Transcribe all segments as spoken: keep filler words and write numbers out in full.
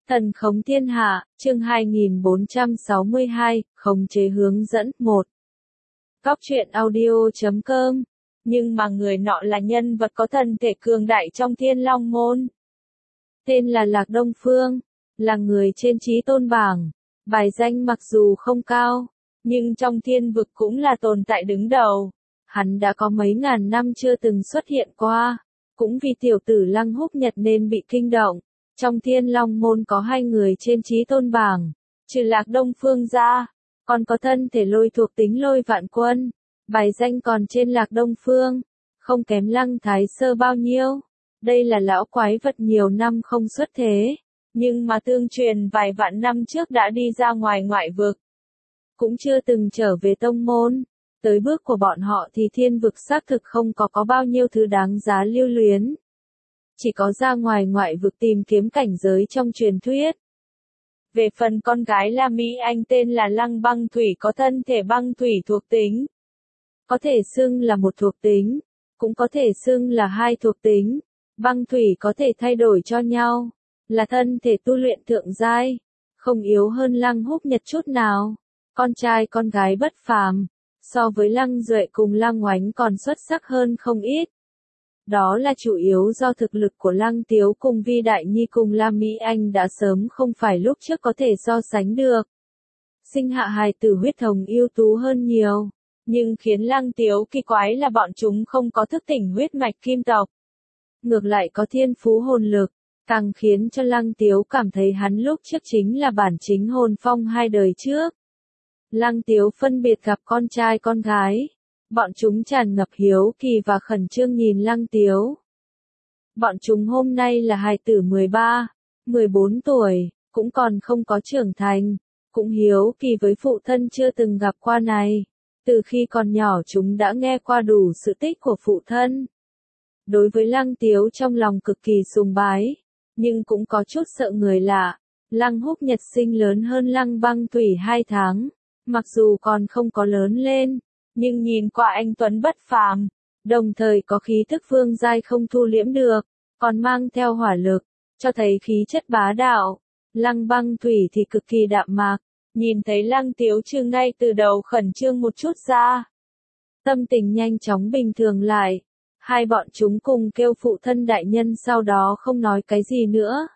Thần khống thiên hạ, chương hai nghìn bốn trăm sáu mươi hai, khống chế hướng dẫn, một. Góc truyện audio chấm com. Nhưng mà người nọ là nhân vật có thân thể cường đại trong Thiên Long môn. Tên là Lạc Đông Phương, là người trên chí tôn bảng. Bài danh mặc dù không cao, nhưng trong thiên vực cũng là tồn tại đứng đầu. Hắn đã có mấy ngàn năm chưa từng xuất hiện qua, cũng vì tiểu tử Lăng Húc Nhật nên bị kinh động. Trong Thiên Long môn có hai người trên chí tôn bảng, trừ Lạc Đông Phương ra, còn có thân thể lôi thuộc tính Lôi Vạn Quân, bài danh còn trên Lạc Đông Phương, không kém Lăng Thái Sơ bao nhiêu. Đây là lão quái vật nhiều năm không xuất thế, nhưng mà tương truyền vài vạn năm trước đã đi ra ngoài ngoại vực, cũng chưa từng trở về tông môn. Tới bước của bọn họ thì thiên vực xác thực không có có bao nhiêu thứ đáng giá lưu luyến. Chỉ có ra ngoài ngoại vực tìm kiếm cảnh giới trong truyền thuyết. Về phần con gái La Mỹ Anh tên là Lăng Băng Thủy có thân thể băng thủy thuộc tính. Có thể xưng là một thuộc tính, cũng có thể xưng là hai thuộc tính. Băng thủy có thể thay đổi cho nhau, là thân thể tu luyện thượng giai, không yếu hơn Lăng Húc Nhật chút nào. Con trai con gái bất phàm, so với Lăng Duệ cùng Lăng Oánh còn xuất sắc hơn không ít. Đó là chủ yếu do thực lực của Lăng Tiếu cùng Vi Đại Nhi cùng La Mỹ Anh đã sớm không phải lúc trước có thể so sánh được. Sinh hạ hài tử huyết thống ưu tú hơn nhiều, nhưng khiến Lăng Tiếu kỳ quái là bọn chúng không có thức tỉnh huyết mạch kim tộc. Ngược lại có thiên phú hồn lực, càng khiến cho Lăng Tiếu cảm thấy hắn lúc trước chính là bản chính hồn phong hai đời trước. Lăng Tiếu phân biệt gặp con trai con gái. Bọn chúng tràn ngập hiếu kỳ và khẩn trương nhìn Lăng Tiếu. Bọn chúng hôm nay là hài tử mười ba, mười bốn tuổi, cũng còn không có trưởng thành, cũng hiếu kỳ với phụ thân chưa từng gặp qua này. Từ khi còn nhỏ chúng đã nghe qua đủ sự tích của phụ thân. Đối với Lăng Tiếu trong lòng cực kỳ sùng bái, nhưng cũng có chút sợ người lạ. Lăng Húc Nhật sinh lớn hơn Lăng Băng Thủy hai tháng, mặc dù còn không có lớn lên, nhưng nhìn qua anh tuấn bất phàm, đồng thời có khí thức vương giai không thu liễm được, còn mang theo hỏa lực, cho thấy khí chất bá đạo. Lăng Băng Thủy thì cực kỳ đạm mạc, nhìn thấy Lăng Tiếu trừ ngay từ đầu khẩn trương một chút ra. Tâm tình nhanh chóng bình thường lại, hai bọn chúng cùng kêu phụ thân đại nhân sau đó không nói cái gì nữa.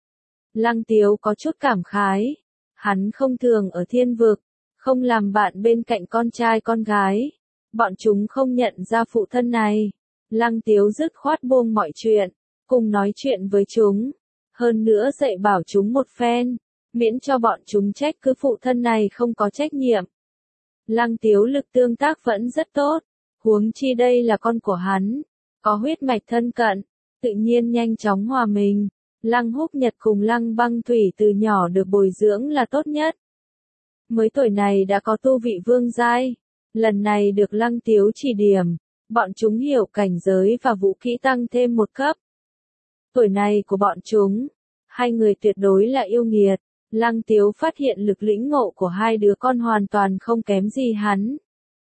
Lăng Tiếu có chút cảm khái, hắn không thường ở thiên vực, không làm bạn bên cạnh con trai con gái. Bọn chúng không nhận ra phụ thân này. Lăng Tiếu dứt khoát buông mọi chuyện, cùng nói chuyện với chúng. Hơn nữa dạy bảo chúng một phen, miễn cho bọn chúng trách cứ phụ thân này không có trách nhiệm. Lăng Tiếu lực tương tác vẫn rất tốt, huống chi đây là con của hắn, có huyết mạch thân cận, tự nhiên nhanh chóng hòa mình. Lăng Húc Nhật cùng Lăng Băng Thủy từ nhỏ được bồi dưỡng là tốt nhất. Mới tuổi này đã có tu vị vương giai, lần này được Lăng Tiếu chỉ điểm, bọn chúng hiểu cảnh giới và vũ kỹ tăng thêm một cấp. Tuổi này của bọn chúng, hai người tuyệt đối là yêu nghiệt. Lăng Tiếu phát hiện lực lĩnh ngộ của hai đứa con hoàn toàn không kém gì hắn.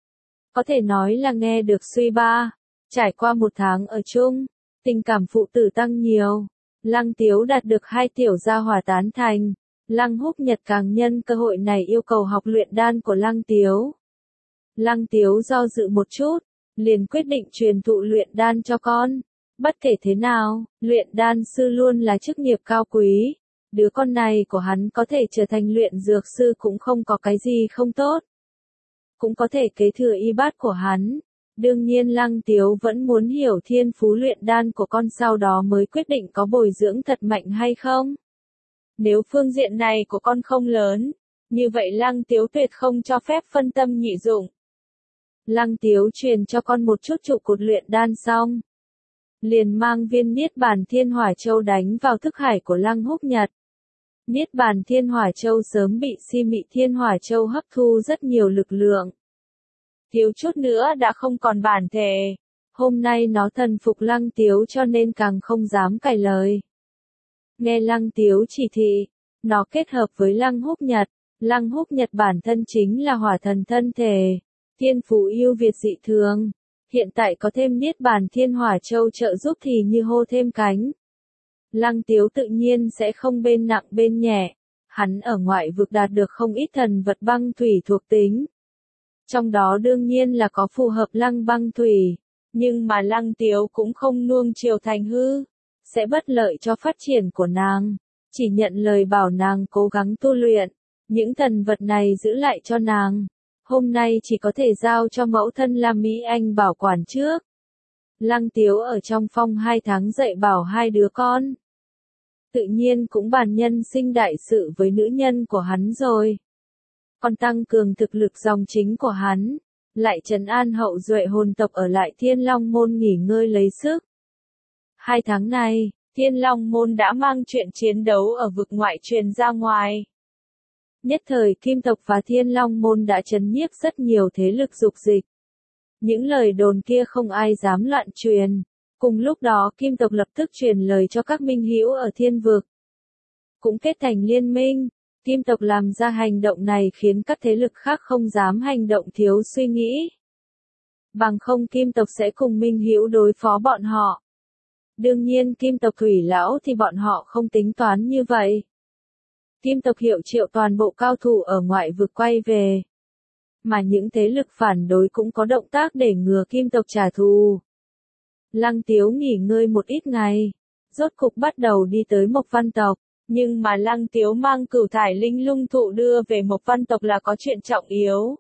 Có thể nói là nghe được suy ba, trải qua một tháng ở chung, tình cảm phụ tử tăng nhiều. Lăng Tiếu đạt được hai tiểu gia hỏa tán thành. Lăng Húc Nhật càng nhân cơ hội này yêu cầu học luyện đan của Lăng Tiếu. Lăng Tiếu do dự một chút, liền quyết định truyền thụ luyện đan cho con. Bất kể thế nào, luyện đan sư luôn là chức nghiệp cao quý. Đứa con này của hắn có thể trở thành luyện dược sư cũng không có cái gì không tốt. Cũng có thể kế thừa y bát của hắn. Đương nhiên Lăng Tiếu vẫn muốn hiểu thiên phú luyện đan của con sau đó mới quyết định có bồi dưỡng thật mạnh hay không. Nếu phương diện này của con không lớn, như vậy Lăng Tiếu tuyệt không cho phép phân tâm nhị dụng. Lăng Tiếu truyền cho con một chút trụ cột luyện đan xong, liền mang viên Niết Bàn Thiên Hỏa Châu đánh vào thức hải của Lăng Húc Nhật. Niết Bàn Thiên Hỏa Châu sớm bị Si Mị Thiên Hỏa Châu hấp thu rất nhiều lực lượng. Thiếu chút nữa đã không còn bản thể. Hôm nay nó thần phục Lăng Tiếu cho nên càng không dám cãi lời. Nghe Lăng Tiếu chỉ thị, nó kết hợp với Lăng Húc Nhật. Lăng Húc Nhật bản thân chính là hỏa thần thân thể, thiên phú yêu việt dị thường. Hiện tại có thêm Niết Bàn Thiên Hỏa Châu trợ giúp thì như hô thêm cánh. Lăng Tiếu tự nhiên sẽ không bên nặng bên nhẹ. Hắn ở ngoại vực đạt được không ít thần vật băng thủy thuộc tính. Trong đó đương nhiên là có phù hợp lăng băng thủy. Nhưng mà Lăng Tiếu cũng không nuông chiều thành hư. Sẽ bất lợi cho phát triển của nàng. Chỉ nhận lời bảo nàng cố gắng tu luyện. Những thần vật này giữ lại cho nàng. Hôm nay chỉ có thể giao cho mẫu thân Lam Mỹ Anh bảo quản trước. Lăng Tiếu ở trong phong hai tháng dạy bảo hai đứa con. Tự nhiên cũng bàn nhân sinh đại sự với nữ nhân của hắn rồi. Còn tăng cường thực lực dòng chính của hắn. Lại trấn an hậu duệ hồn tộc ở lại Thiên Long Môn nghỉ ngơi lấy sức. Hai tháng này, Thiên Long Môn đã mang chuyện chiến đấu ở vực ngoại truyền ra ngoài. Nhất thời Kim tộc và Thiên Long Môn đã trấn nhiếp rất nhiều thế lực dục dịch. Những lời đồn kia không ai dám loạn truyền. Cùng lúc đó Kim tộc lập tức truyền lời cho các minh hữu ở thiên vực. Cũng kết thành liên minh. Kim tộc làm ra hành động này khiến các thế lực khác không dám hành động thiếu suy nghĩ. Bằng không Kim tộc sẽ cùng minh hữu đối phó bọn họ. Đương nhiên Kim tộc thủy lão thì bọn họ không tính toán như vậy. Kim tộc hiệu triệu toàn bộ cao thủ ở ngoại vực quay về. Mà những thế lực phản đối cũng có động tác để ngừa Kim tộc trả thù. Lăng Tiếu nghỉ ngơi một ít ngày. Rốt cục bắt đầu đi tới Mộc Văn tộc. Nhưng mà Lăng Tiếu mang cửu thải linh lung thụ đưa về Mộc Văn tộc là có chuyện trọng yếu.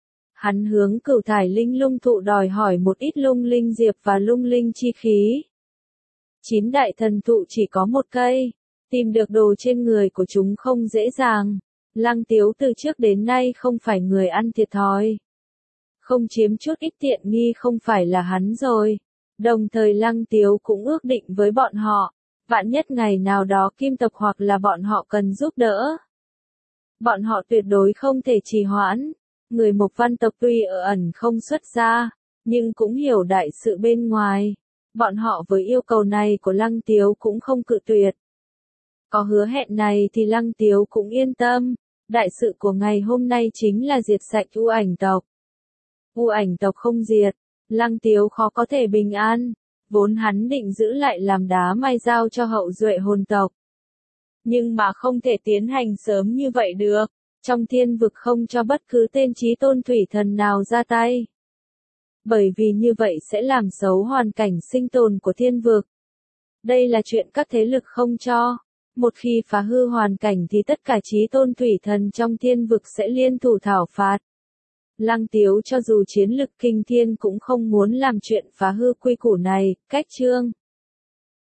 Hắn hướng cửu thải linh lung thụ đòi hỏi một ít lung linh diệp và lung linh chi khí. Chín đại thần thụ chỉ có một cây. Tìm được đồ trên người của chúng không dễ dàng. Lăng Tiếu từ trước đến nay không phải người ăn thiệt thòi. Không chiếm chút ít tiện nghi không phải là hắn rồi. Đồng thời Lăng Tiếu cũng ước định với bọn họ. Vạn nhất ngày nào đó Kim tộc hoặc là bọn họ cần giúp đỡ. Bọn họ tuyệt đối không thể trì hoãn. Người Mộc Văn tộc tuy ở ẩn không xuất ra, nhưng cũng hiểu đại sự bên ngoài. Bọn họ với yêu cầu này của Lăng Tiếu cũng không cự tuyệt. Có hứa hẹn này thì Lăng Tiếu cũng yên tâm. Đại sự của ngày hôm nay chính là diệt sạch U Ảnh tộc. U Ảnh tộc không diệt, Lăng Tiếu khó có thể bình an. Vốn hắn định giữ lại làm đá mai giao cho hậu duệ hồn tộc. Nhưng mà không thể tiến hành sớm như vậy được. Trong thiên vực không cho bất cứ tên chí tôn thủy thần nào ra tay. Bởi vì như vậy sẽ làm xấu hoàn cảnh sinh tồn của thiên vực. Đây là chuyện các thế lực không cho. Một khi phá hư hoàn cảnh thì tất cả chí tôn thủy thần trong thiên vực sẽ liên thủ thảo phạt. Lăng Tiếu cho dù chiến lực kinh thiên cũng không muốn làm chuyện phá hư quy củ này. Cách chương